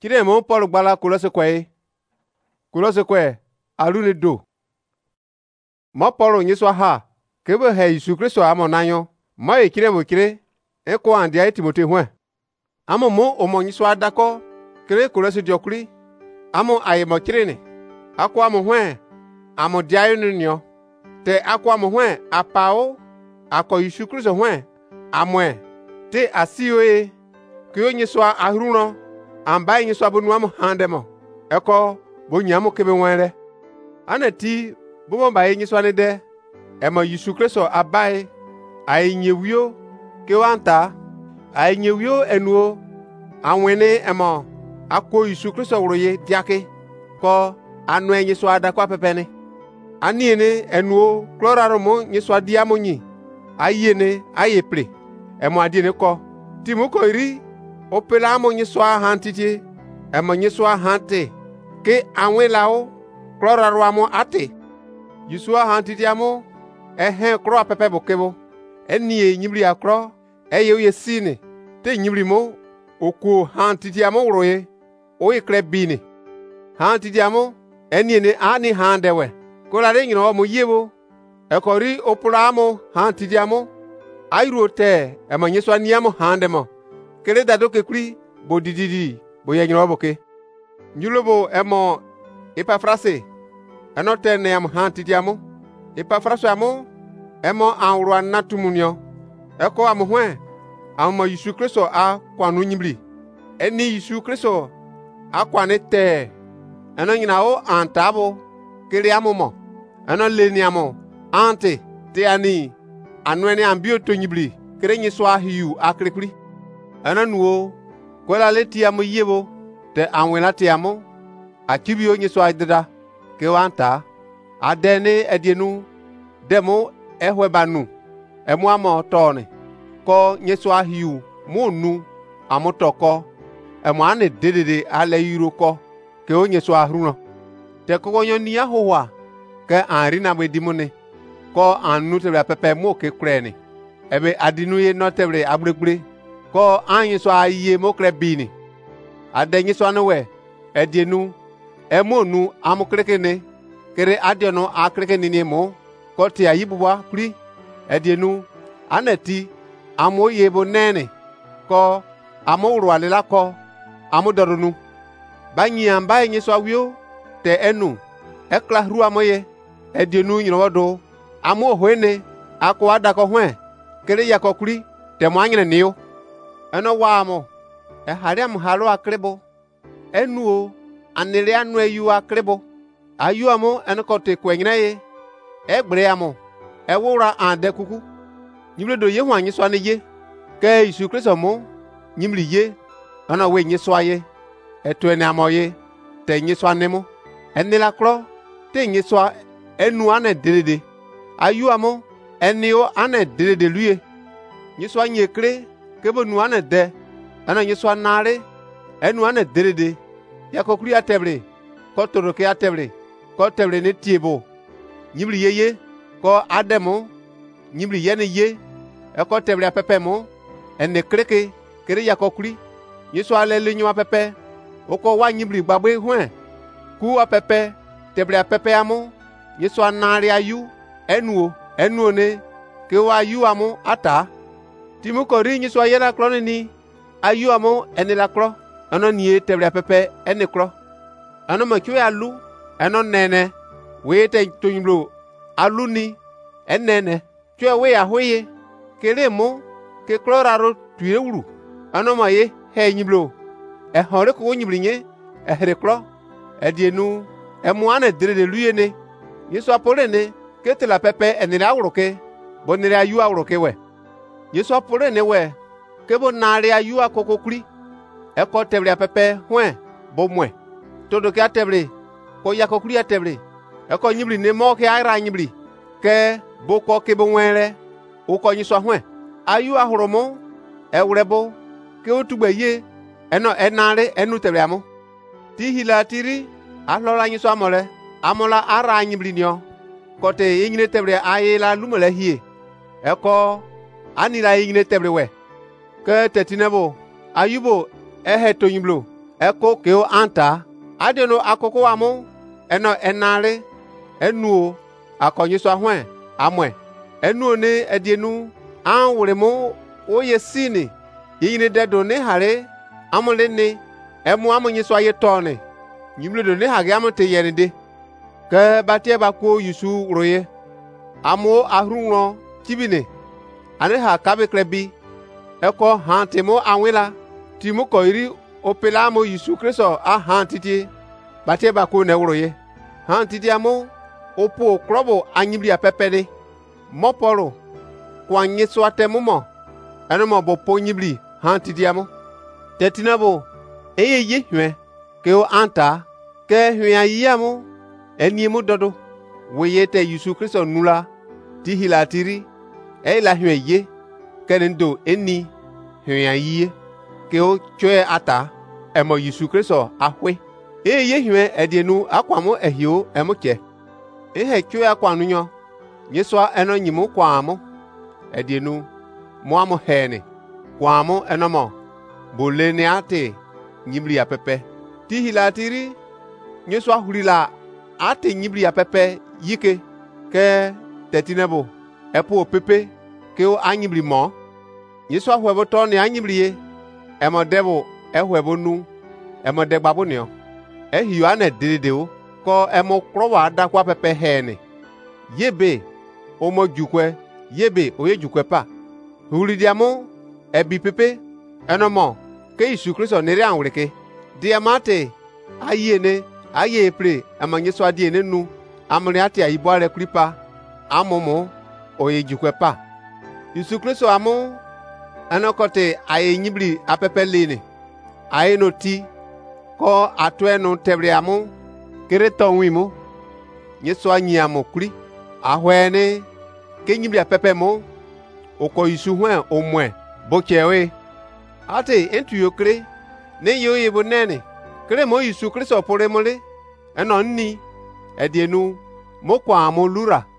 Kide mo Paul gbala Kolose kwe alune do. Mo Paul nyiswa ha kebe he Yesu Kristo amo nanyo. Mo ekire mo kire eko andia Timote hwe. Amo mo omo nyiswa dako kire Kolose diokuri. Amo aye mo kire ne. Akwa mo hwe amo diayo nyo. Te akwa mo hwe apao ako Yesu Kristo hwe amwe te asiwe kyo nyiswa ahruno amba nyiswa bonu amo handemo eko bo nyamo kebe wenre anati bo ba nyiswa ne de ema Yesu Kristo abai ai nyewio ke wanta ai nyewio enuo anwene ema akwo Yesu Kristo wroye diake ko anu nyiswa da kwa pepene aniene enuo kloraro mo nyiswa diamo nyi ayene ayeple emo adine ko timuko iri opela mo nyiswa hantiti emo nyiswa hante ke anwelao kloraro amo ate yiswa hantiti amo kro pepe bokebo enie nyibri akro ye sine te nyibri mo oku hantiti amo wroye oye krebine hantiti amo enie ani handewe kolare nyino mo yebo ekori opulamo hantidiamo airote emanyeswa niamo handemo kele dadoke kuri bodididi boyenyino boke nyulobo emo ipafrase enote ne am hantidiamo ipafraso amo emo anro natumunyo eko amohwe amo Yesu Kristo a kwanu nyibli eni Yesu Kristo akwane te eno nyina o antabo kele amomo eno leniamo ante te ani anwene ambio to nyibli krenyi swa hiu akrikuri ananuo kola leti am yebo te anwena te amo akibio nyi swa deda ke wanta adene edienu demo ehwebanu emu amo tone ko nyi swa hiu monu amotoko emu ane dedede ale yiroko ke onye swa hruno te kogonyo ni ahowa ke anri na medimone ko anu tebre pepe mo ke kreni ebe adinu ye no tebre abregbre ko anyi so aye mo krebini adenyi so anwe edienu emonu amukrekene kere adiono akrekene ni mo ko ti ayibwa kuri edienu anati amo yebo nene ko amo urwalela ko amo dorunu banyi amba nyi so awio te enu ekla ru amoye edienu nyino wodo amo hwene akwa dako hwe kere yakokuri te mwanyene niyo eno wamo hariam halo akrebo enuo anele anu ayu akrebo ayu amo enkote kwenyina ye egbre amo ewura ande kuku nyimledo ye hwanyi so ane ke Yesu Kristo mo nyimli ye ana we nyi so aye eto ene amoye te nyi so anemo enela kro te nyi so enu ane dedede ayu amo enio ane dedede luye nyiswa nyekre kebo nu ane de ana nyiswa nare enu ane dedede yakokuri atebre ko toroke atebre ko tebre ne tiebo nyibli yeye ko ademo nyibli yene ye ko tebre apepemo ene kreke kere yakokuri nyiswa lele nyu apepe oko wa nyibli gbagbe hwe ku apepe tebre apepe amo nyiswa nare ayu enuo ne ke wa yu amo ata timuko ri nyi so yena kro ni ayu amo ene la kro ano nie tebre pepe ene kro ano ma kwe alu ano nene we te tonylo alu ni enene kwe we ahoye kere mo ke kloraro tuye wuru ano ma ye he nyiblo hore ko nyiblinye here kro edienu emu ane dere luye ne yeso apore ne kete la pepe enere awroke bonere ayu awroke we yeso apore ne we kebo nare ayu akokokuri eko tebre pepe hwe bo mwe todo ke atebre ko yakokuri atebre eko nyibli ne mo ke ara nyibli ke boko ke bo nwere uko nyiso hwe ayu ahoromo ewrebo ke otugbe ye eno enare enu tebre amo ti hilatiri alola nyiso amole amola ara nyibli nio kote yinyine tebre ayela lumele hie eko anila yinyine tebre we ke tetinebo ayubo tonyiblo eko keo anta adeno akoko amu eno enare enuo akonyiswa hwen amwe enuo ne edienu anwuremu oyesini yini dedo ne hare amule ne emu amunyiswa yetone nyimledo ne hage amute yerinde ke batie bako yusu roye amo ahrunro kibine ane ha kabe klebi eko hantimo anwila timo koiri opelamo Yesu Kristo a hantiti batie bako ne roye hantiti amo opo krobo anyibli apepede moporo kwanyeswa atemumo enemo bo ponyibli hantiti amo tetinabo eye hwe ke o anta ke hwe ayamo eniemu dodo weyete Yesu Kristo nula ti hilatiri la hwe ye kenendo eni hwe ayi ke o chwe ata emo Yesu Kristo ahwe eye hwe edienu akwamo ehio emuche ehe chwe akwanu nyo nyeswa eno nyimu kwamo edienu mo amo hene kwamo enomo bolene ate nyibli ya pepe ti hilatiri nyeswa hulila ate nyibli ya pepe yike ke tetinebo epo pepe ke o anyibli mo nyeswa hwebo to ne anyibli ye emodebo ehwebo nu emodegbabo ne ehiyo ane dedeo ko emo krowa adakwa pepe hene yebe omo jukwe yebe oye jukwe pa hulidiamo ebi pepe enomo ke Yesu Kristo nere anwreke diamate ayene aye pre amanyeso adie nenu amre ate ayibare kripa amomo oye jukwe pa Yesu Kristo amu anokote aye nyibli apepelene aye noti ko atwenu tebre amu kere tonwimu nyeso anyiamo kuri ahwene ke nyibli apepemo oko Yesu hwen omwe bochewe ate entu yokre ne yo yebo nene kre mo Yesu Kristo pore mole eno nni edienu mo kwa mo lura